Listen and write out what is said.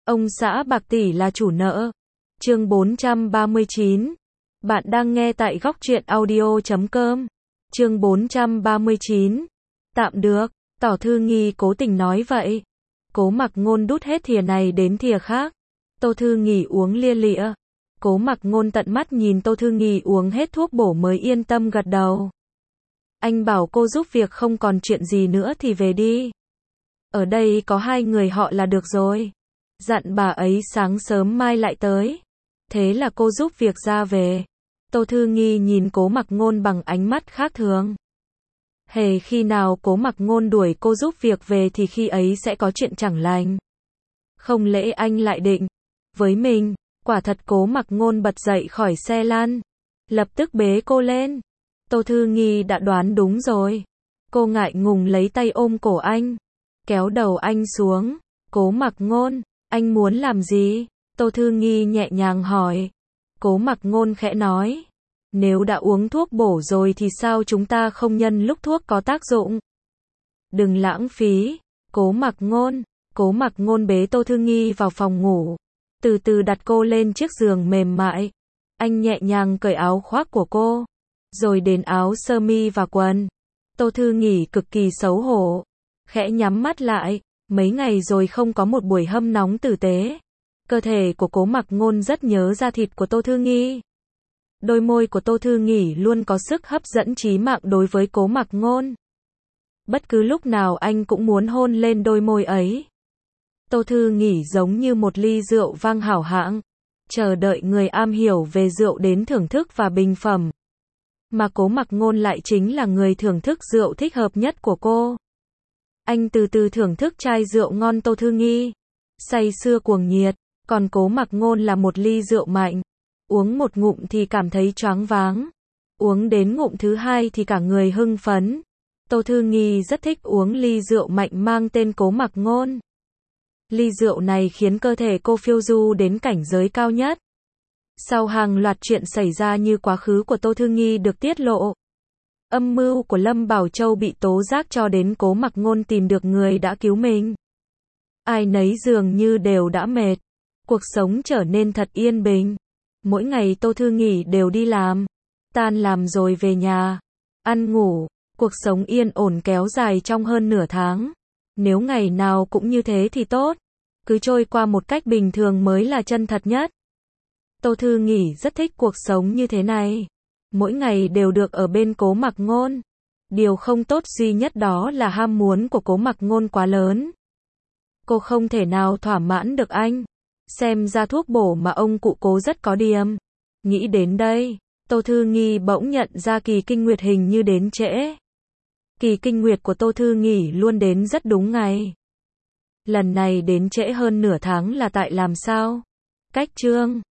Ông xã bạc tỷ là chủ nợ. Chương 439. Bạn đang nghe tại góc truyện audio.com. Chương 439. Tạm được, Tỏ Thư Nghi cố tình nói vậy. Cố Mặc Ngôn đút hết thìa này đến thìa khác. Tô Thư Nghi uống lia lịa. Cố Mặc Ngôn tận mắt nhìn Tô Thư Nghi uống hết thuốc bổ mới yên tâm gật đầu. Anh bảo cô giúp việc không còn chuyện gì nữa thì về đi. Ở đây có hai người họ là được rồi. Dặn bà ấy sáng sớm mai lại tới. Thế là cô giúp việc ra về. Tô Thư Nghi nhìn Cố Mặc Ngôn bằng ánh mắt khác thường. Hề khi nào Cố Mặc Ngôn đuổi cô giúp việc về thì khi ấy sẽ có chuyện chẳng lành. Không lẽ anh lại định với mình? Quả thật Cố Mặc Ngôn bật dậy khỏi xe lăn, lập tức bế cô lên. Tô Thư Nghi đã đoán đúng rồi. Cô ngại ngùng lấy tay ôm cổ anh, kéo đầu anh xuống. Cố Mặc Ngôn, anh muốn làm gì? Tô Thư Nghi nhẹ nhàng hỏi. Cố Mặc Ngôn khẽ nói, nếu đã uống thuốc bổ rồi thì sao chúng ta không nhân lúc thuốc có tác dụng? Đừng lãng phí. Cố Mặc Ngôn bế Tô Thư Nghi vào phòng ngủ, từ từ đặt cô lên chiếc giường mềm mại. Anh nhẹ nhàng cởi áo khoác của cô, rồi đến áo sơ mi và quần. Tô Thư Nghi cực kỳ xấu hổ, khẽ nhắm mắt lại. Mấy ngày rồi không có một buổi hâm nóng tử tế. Cơ thể của Cố Mặc Ngôn rất nhớ da thịt của Tô Thư Nghi. Đôi môi của Tô Thư Nghi luôn có sức hấp dẫn chí mạng đối với Cố Mặc Ngôn. Bất cứ lúc nào anh cũng muốn hôn lên đôi môi ấy. Tô Thư Nghi giống như một ly rượu vang hảo hạng, chờ đợi người am hiểu về rượu đến thưởng thức và bình phẩm. Mà Cố Mặc Ngôn lại chính là người thưởng thức rượu thích hợp nhất của cô. Anh từ từ thưởng thức chai rượu ngon Tô Thư Nghi, say sưa cuồng nhiệt, còn Cố Mặc Ngôn là một ly rượu mạnh. Uống một ngụm thì cảm thấy choáng váng, uống đến ngụm thứ hai thì cả người hưng phấn. Tô Thư Nghi rất thích uống ly rượu mạnh mang tên Cố Mặc Ngôn. Ly rượu này khiến cơ thể cô phiêu du đến cảnh giới cao nhất. Sau hàng loạt chuyện xảy ra như quá khứ của Tô Thư Nghi được tiết lộ, âm mưu của Lâm Bảo Châu bị tố giác cho đến Cố Mặc Ngôn tìm được người đã cứu mình. Ai nấy dường như đều đã mệt. Cuộc sống trở nên thật yên bình. Mỗi ngày Tô Thư Nghi đều đi làm, tan làm rồi về nhà, ăn ngủ. Cuộc sống yên ổn kéo dài trong hơn nửa tháng. Nếu ngày nào cũng như thế thì tốt. Cứ trôi qua một cách bình thường mới là chân thật nhất. Tô Thư Nghi rất thích cuộc sống như thế này. Mỗi ngày đều được ở bên Cố Mặc Ngôn. Điều không tốt duy nhất đó là ham muốn của Cố Mặc Ngôn quá lớn. Cô không thể nào thỏa mãn được anh. Xem ra thuốc bổ mà ông cụ Cố rất có điểm. Nghĩ đến đây, Tô Thư Nghi bỗng nhận ra kỳ kinh nguyệt hình như đến trễ. Kỳ kinh nguyệt của Tô Thư Nghi luôn đến rất đúng ngày. Lần này đến trễ hơn nửa tháng là tại làm sao? Cách chương